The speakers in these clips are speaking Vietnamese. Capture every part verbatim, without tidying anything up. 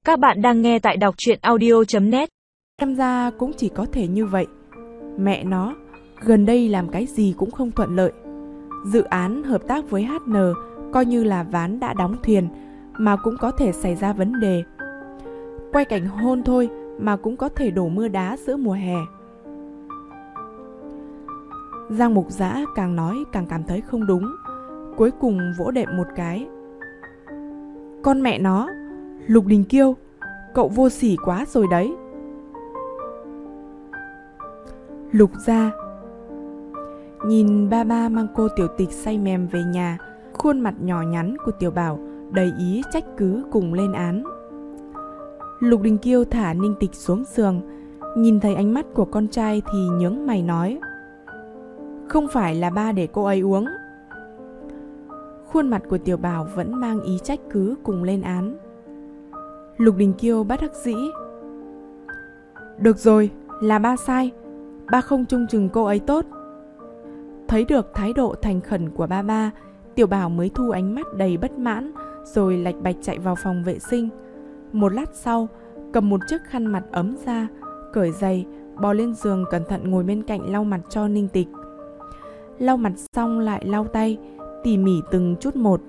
Các bạn đang nghe tại đọc truyện audio chấm net. Xem ra cũng chỉ có thể như vậy. Mẹ nó, gần đây làm cái gì cũng không thuận lợi. Dự án hợp tác với hát en coi như là ván đã đóng thuyền, mà cũng có thể xảy ra vấn đề. Quay cảnh hôn thôi mà cũng có thể đổ mưa đá giữa mùa hè. Giang Mục Dã càng nói càng cảm thấy không đúng, cuối cùng vỗ đệm một cái. Con mẹ nó, Lục Đình Kiêu, cậu vô sỉ quá rồi đấy. Lục gia. Nhìn ba ba mang cô Tiểu Tịch say mềm về nhà, khuôn mặt nhỏ nhắn của Tiểu Bảo đầy ý trách cứ cùng lên án. Lục Đình Kiêu thả Ninh Tịch xuống giường, nhìn thấy ánh mắt của con trai thì nhướng mày nói: Không phải là ba để cô ấy uống. Khuôn mặt của Tiểu Bảo vẫn mang ý trách cứ cùng lên án. Lục Đình Kiêu bất đắc dĩ: Được rồi, là ba sai, ba không trông chừng cô ấy tốt. Thấy được thái độ thành khẩn của ba ba, Tiểu Bảo mới thu ánh mắt đầy bất mãn, rồi lạch bạch chạy vào phòng vệ sinh. Một lát sau, cầm một chiếc khăn mặt ấm ra, cởi giày, bò lên giường cẩn thận ngồi bên cạnh lau mặt cho Ninh Tịch. Lau mặt xong lại lau tay, tỉ mỉ từng chút một.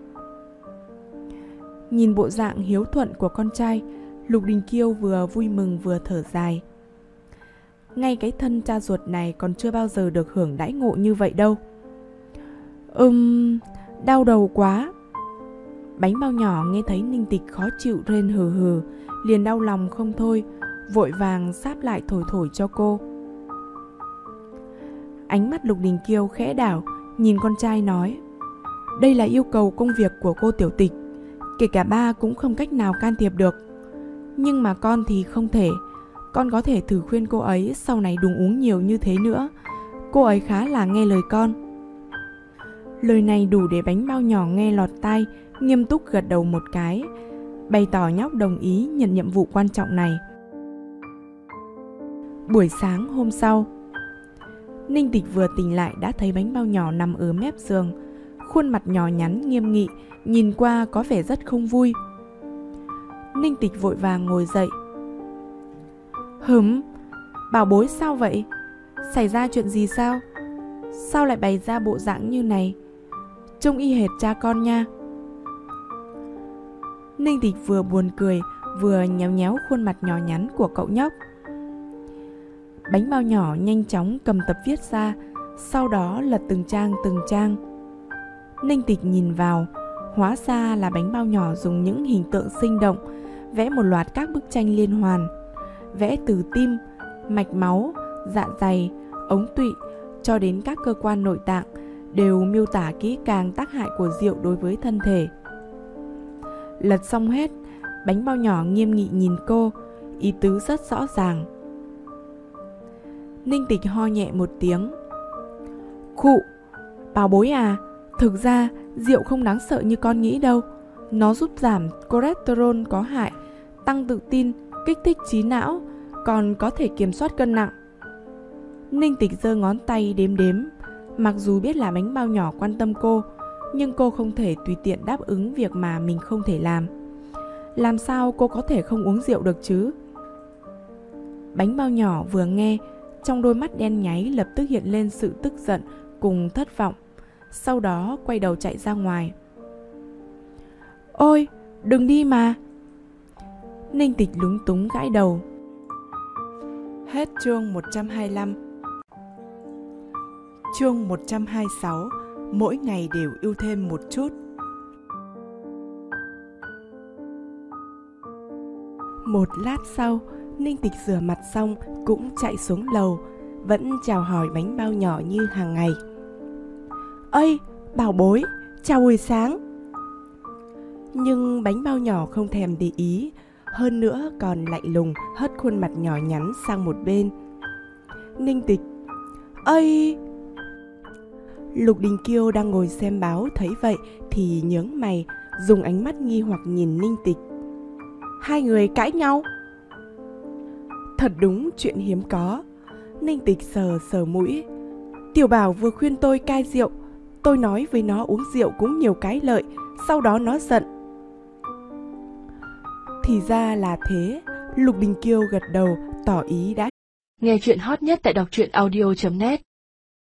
Nhìn bộ dạng hiếu thuận của con trai, Lục Đình Kiêu vừa vui mừng vừa thở dài. Ngay cái thân cha ruột này còn chưa bao giờ được hưởng đãi ngộ như vậy đâu. Ừm, đau đầu quá. Bánh bao nhỏ nghe thấy Ninh Tịch khó chịu rên hừ hừ, liền đau lòng không thôi, vội vàng sáp lại thổi thổi cho cô. Ánh mắt Lục Đình Kiêu khẽ đảo, nhìn con trai nói: Đây là yêu cầu công việc của cô Tiểu Tịch, kể cả ba cũng không cách nào can thiệp được. Nhưng mà con thì không thể. Con có thể thử khuyên cô ấy sau này đừng uống nhiều như thế nữa. Cô ấy khá là nghe lời con. Lời này đủ để bánh bao nhỏ nghe lọt tai, nghiêm túc gật đầu một cái, bày tỏ nhóc đồng ý nhận nhiệm vụ quan trọng này. Buổi sáng hôm sau, Ninh Tịch vừa tỉnh lại đã thấy bánh bao nhỏ nằm ở mép giường, khuôn mặt nhỏ nhắn nghiêm nghị, nhìn qua có vẻ rất không vui. Ninh Tịch vội vàng ngồi dậy. Hửm, bảo bối sao vậy? Xảy ra chuyện gì sao? Sao lại bày ra bộ dạng như này? Trông y hệt cha con nha. Ninh Tịch vừa buồn cười, vừa nhéo nhéo khuôn mặt nhỏ nhắn của cậu nhóc. Bánh bao nhỏ nhanh chóng cầm tập viết ra, sau đó lật từng trang từng trang. Ninh Tịch nhìn vào, hóa ra là bánh bao nhỏ dùng những hình tượng sinh động vẽ một loạt các bức tranh liên hoàn, vẽ từ tim, mạch máu, dạ dày, ống tụy cho đến các cơ quan nội tạng, đều miêu tả kỹ càng tác hại của rượu đối với thân thể. Lật xong hết, bánh bao nhỏ nghiêm nghị nhìn cô, ý tứ rất rõ ràng. Ninh Tịch ho nhẹ một tiếng. Khụ, bảo bối à, thực ra rượu không đáng sợ như con nghĩ đâu. Nó giúp giảm cholesterol có hại, tăng tự tin, kích thích trí não, còn có thể kiểm soát cân nặng. Ninh Tịch giơ ngón tay đếm đếm. Mặc dù biết là bánh bao nhỏ quan tâm cô, nhưng cô không thể tùy tiện đáp ứng việc mà mình không thể làm. Làm sao cô có thể không uống rượu được chứ? Bánh bao nhỏ vừa nghe, trong đôi mắt đen nháy lập tức hiện lên sự tức giận cùng thất vọng, sau đó quay đầu chạy ra ngoài. Ôi, đừng đi mà. Ninh Tịch lúng túng gãi đầu. Hết chương một trăm hai mươi lăm. Chương một trăm hai mươi sáu. Mỗi ngày đều yêu thêm một chút. Một lát sau, Ninh Tịch rửa mặt xong cũng chạy xuống lầu, vẫn chào hỏi bánh bao nhỏ như hàng ngày. Ơi, bảo bối, chào buổi sáng. Nhưng bánh bao nhỏ không thèm để ý, hơn nữa còn lạnh lùng hất khuôn mặt nhỏ nhắn sang một bên. Ninh Tịch: Ơi! Lục Đình Kiêu đang ngồi xem báo thấy vậy thì nhướng mày, dùng ánh mắt nghi hoặc nhìn Ninh Tịch. Hai người cãi nhau? Thật đúng chuyện hiếm có. Ninh Tịch sờ sờ mũi. Tiểu Bảo vừa khuyên tôi cai rượu, tôi nói với nó uống rượu cũng nhiều cái lợi, sau đó nó giận. Thì ra là thế, Lục Đình Kiêu gật đầu, tỏ ý đã. Nghe chuyện hot nhất tại đọc truyện audio chấm net